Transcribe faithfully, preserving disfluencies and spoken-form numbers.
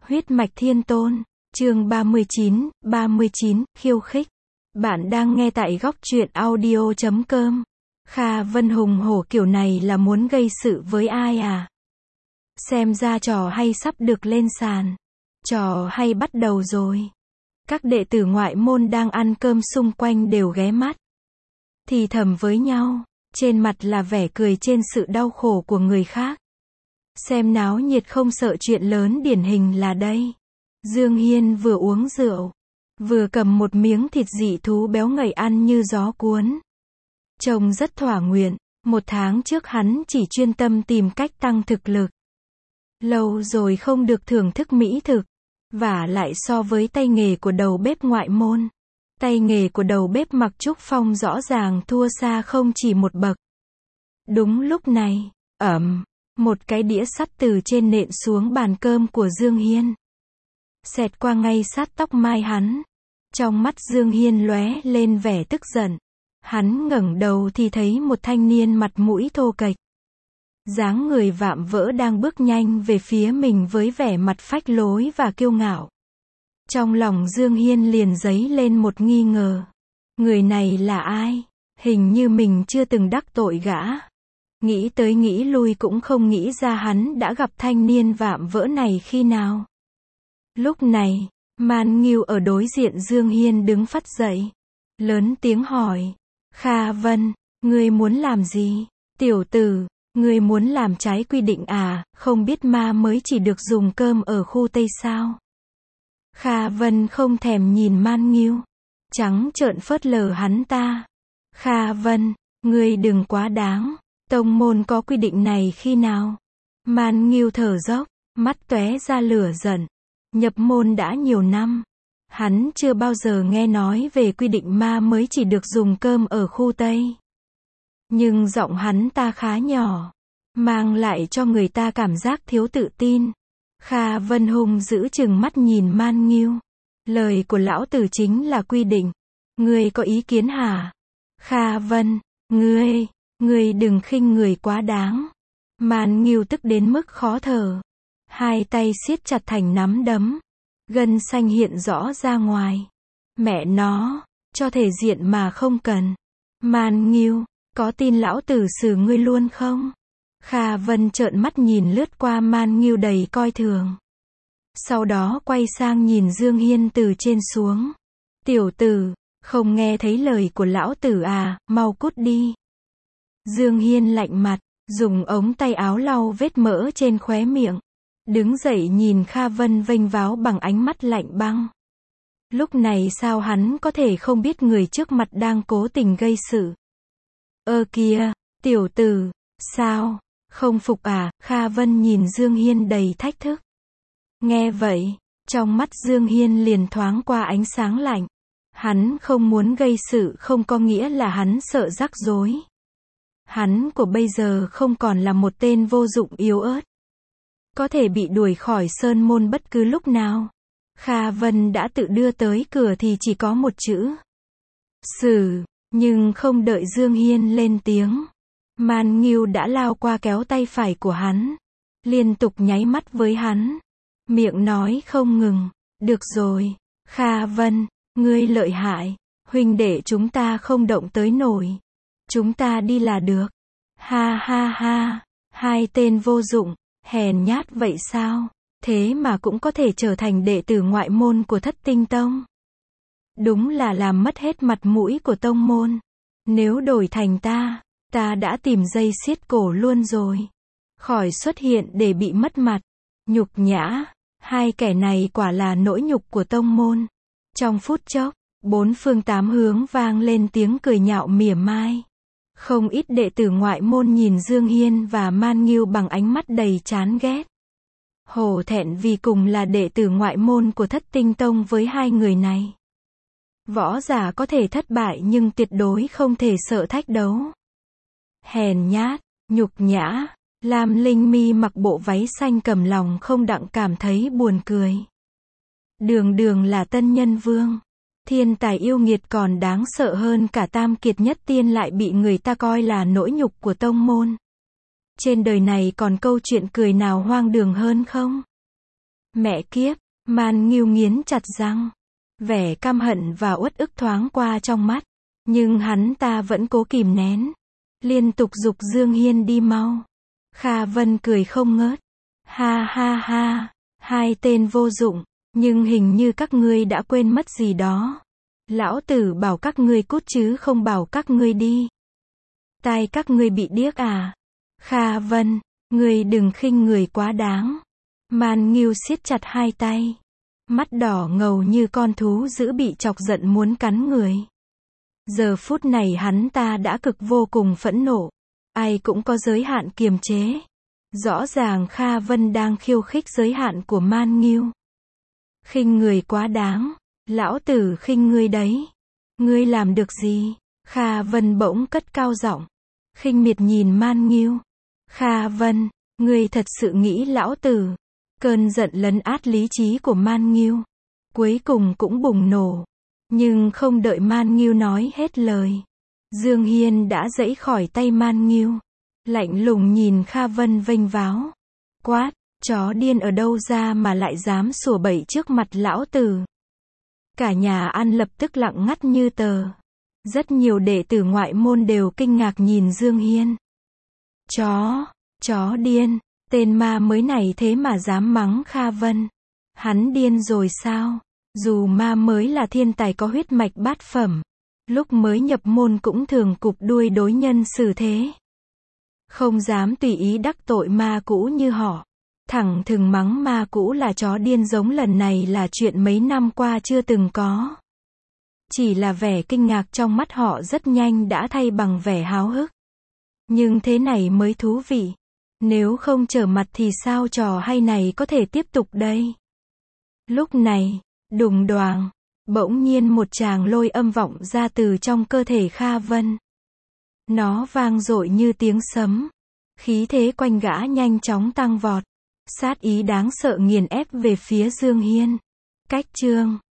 Huyết mạch thiên tôn, chương ba mươi chín, ba mươi chín, khiêu khích. Bạn đang nghe tại góc truyện audio chấm com. Kha Vân hùng hổ kiểu này là muốn gây sự với ai à? Xem ra trò hay sắp được lên sàn. Trò hay bắt đầu rồi. Các đệ tử ngoại môn đang ăn cơm xung quanh đều ghé mắt, thì thầm với nhau, trên mặt là vẻ cười trên sự đau khổ của người khác. Xem náo nhiệt không sợ chuyện lớn điển hình là đây. Dương Hiên vừa uống rượu, vừa cầm một miếng thịt dị thú béo ngậy ăn như gió cuốn. Trông rất thỏa nguyện, một tháng trước hắn chỉ chuyên tâm tìm cách tăng thực lực. Lâu rồi không được thưởng thức mỹ thực, vả lại so với tay nghề của đầu bếp ngoại môn. Tay nghề của đầu bếp Mặc Trúc Phong rõ ràng thua xa không chỉ một bậc. Đúng lúc này, ầm, một cái đĩa sắt từ trên nện xuống bàn cơm của Dương Hiên. Xẹt qua ngay sát tóc mai hắn. Trong mắt Dương Hiên lóe lên vẻ tức giận. Hắn ngẩng đầu thì thấy một thanh niên mặt mũi thô kệch, dáng người vạm vỡ đang bước nhanh về phía mình với vẻ mặt phách lối và kiêu ngạo. Trong lòng Dương Hiên liền dấy lên một nghi ngờ. Người này là ai? Hình như mình chưa từng đắc tội gã. Nghĩ tới nghĩ lui cũng không nghĩ ra hắn đã gặp thanh niên vạm vỡ này khi nào. Lúc này, Man Ngưu ở đối diện Dương Hiên đứng phắt dậy, lớn tiếng hỏi. Kha Vân, ngươi muốn làm gì? Tiểu tử, ngươi muốn làm trái quy định à, không biết ma mới chỉ được dùng cơm ở khu Tây sao? Kha Vân không thèm nhìn Man Ngưu, trắng trợn phớt lờ hắn ta. Kha Vân, ngươi đừng quá đáng, tông môn có quy định này khi nào? Man Ngưu thở dốc, mắt tóe ra lửa giận. Nhập môn đã nhiều năm, hắn chưa bao giờ nghe nói về quy định ma mới chỉ được dùng cơm ở khu Tây. Nhưng giọng hắn ta khá nhỏ, mang lại cho người ta cảm giác thiếu tự tin. Kha Vân hung giữ chừng mắt nhìn Man Ngưu. Lời của lão tử chính là quy định. Ngươi có ý kiến hả? Kha Vân, ngươi, ngươi đừng khinh người quá đáng. Man Ngưu tức đến mức khó thở. Hai tay siết chặt thành nắm đấm. Gân xanh hiện rõ ra ngoài. Mẹ nó, cho thể diện mà không cần. Man Ngưu, có tin lão tử xử ngươi luôn không? Kha Vân trợn mắt nhìn lướt qua Man Ngưu đầy coi thường. Sau đó quay sang nhìn Dương Hiên từ trên xuống. Tiểu tử, không nghe thấy lời của lão tử à, mau cút đi. Dương Hiên lạnh mặt, dùng ống tay áo lau vết mỡ trên khóe miệng. Đứng dậy nhìn Kha Vân vênh váo bằng ánh mắt lạnh băng. Lúc này sao hắn có thể không biết người trước mặt đang cố tình gây sự? Ơ kìa, tiểu tử, sao, không phục à? Kha Vân nhìn Dương Hiên đầy thách thức. Nghe vậy, trong mắt Dương Hiên liền thoáng qua ánh sáng lạnh. Hắn không muốn gây sự không có nghĩa là hắn sợ rắc rối. Hắn của bây giờ không còn là một tên vô dụng yếu ớt, có thể bị đuổi khỏi sơn môn bất cứ lúc nào. Kha Vân đã tự đưa tới cửa thì chỉ có một chữ: xử. Nhưng không đợi Dương Hiên lên tiếng, Man Ngưu đã lao qua kéo tay phải của hắn, liên tục nháy mắt với hắn, miệng nói không ngừng. Được rồi, Kha Vân, ngươi lợi hại, huynh đệ chúng ta không động tới nổi, chúng ta đi là được. Ha ha ha, hai tên vô dụng, hèn nhát vậy sao? Thế mà cũng có thể trở thành đệ tử ngoại môn của Thất Tinh Tông. Đúng là làm mất hết mặt mũi của tông môn. Nếu đổi thành ta, ta đã tìm dây xiết cổ luôn rồi. Khỏi xuất hiện để bị mất mặt, nhục nhã. Hai kẻ này quả là nỗi nhục của tông môn. Trong phút chốc, bốn phương tám hướng vang lên tiếng cười nhạo mỉa mai. Không ít đệ tử ngoại môn nhìn Dương Hiên và Man Ngưu bằng ánh mắt đầy chán ghét. Hổ thẹn vì cùng là đệ tử ngoại môn của Thất Tinh Tông với hai người này. Võ giả có thể thất bại nhưng tuyệt đối không thể sợ thách đấu. Hèn nhát, nhục nhã. Lam Linh Mi mặc bộ váy xanh cầm lòng không đặng cảm thấy buồn cười. Đường đường là tân nhân vương, thiên tài yêu nghiệt còn đáng sợ hơn cả tam kiệt nhất tiên lại bị người ta coi là nỗi nhục của tông môn. Trên đời này còn câu chuyện cười nào hoang đường hơn không? Mẹ kiếp, Man Ngưu nghiến chặt răng. Vẻ căm hận và uất ức thoáng qua trong mắt. Nhưng hắn ta vẫn cố kìm nén. Liên tục giục Dương Hiên đi mau. Kha Vân cười không ngớt. Ha ha ha, hai tên vô dụng, nhưng hình như các ngươi đã quên mất gì đó. Lão tử bảo các ngươi cút chứ không bảo các ngươi đi. Tai các ngươi bị điếc à? Kha Vân, ngươi đừng khinh người quá đáng. Man Ngưu siết chặt hai tay. Mắt đỏ ngầu như con thú dữ bị chọc giận muốn cắn người. Giờ phút này hắn ta đã cực vô cùng phẫn nộ. Ai cũng có giới hạn kiềm chế. Rõ ràng Kha Vân đang khiêu khích giới hạn của Man Ngưu. Khinh người quá đáng. Lão tử khinh ngươi đấy. Ngươi làm được gì? Kha Vân bỗng cất cao giọng. Khinh miệt nhìn Man Ngưu. Kha Vân, ngươi thật sự nghĩ lão tử. Cơn giận lấn át lý trí của Man Ngưu. Cuối cùng cũng bùng nổ. Nhưng không đợi Man Ngưu nói hết lời. Dương Hiên đã giãy khỏi tay Man Ngưu. Lạnh lùng nhìn Kha Vân vênh váo. Quát, chó điên ở đâu ra mà lại dám sủa bậy trước mặt lão tử. Cả nhà ăn lập tức lặng ngắt như tờ. Rất nhiều đệ tử ngoại môn đều kinh ngạc nhìn Dương Hiên. Chó, chó điên, tên ma mới này thế mà dám mắng Kha Vân. Hắn điên rồi sao? Dù ma mới là thiên tài có huyết mạch bát phẩm. Lúc mới nhập môn cũng thường cụp đuôi đối nhân xử thế. Không dám tùy ý đắc tội ma cũ như họ. Thẳng thừng mắng ma cũ là chó điên giống lần này là chuyện mấy năm qua chưa từng có. Chỉ là vẻ kinh ngạc trong mắt họ rất nhanh đã thay bằng vẻ háo hức. Nhưng thế này mới thú vị. Nếu không trở mặt thì sao trò hay này có thể tiếp tục đây? Lúc này, đùng đoàng, bỗng nhiên một tràng lôi âm vọng ra từ trong cơ thể Kha Vân. Nó vang dội như tiếng sấm. Khí thế quanh gã nhanh chóng tăng vọt. Sát ý đáng sợ nghiền ép về phía Dương Hiên. Cách chương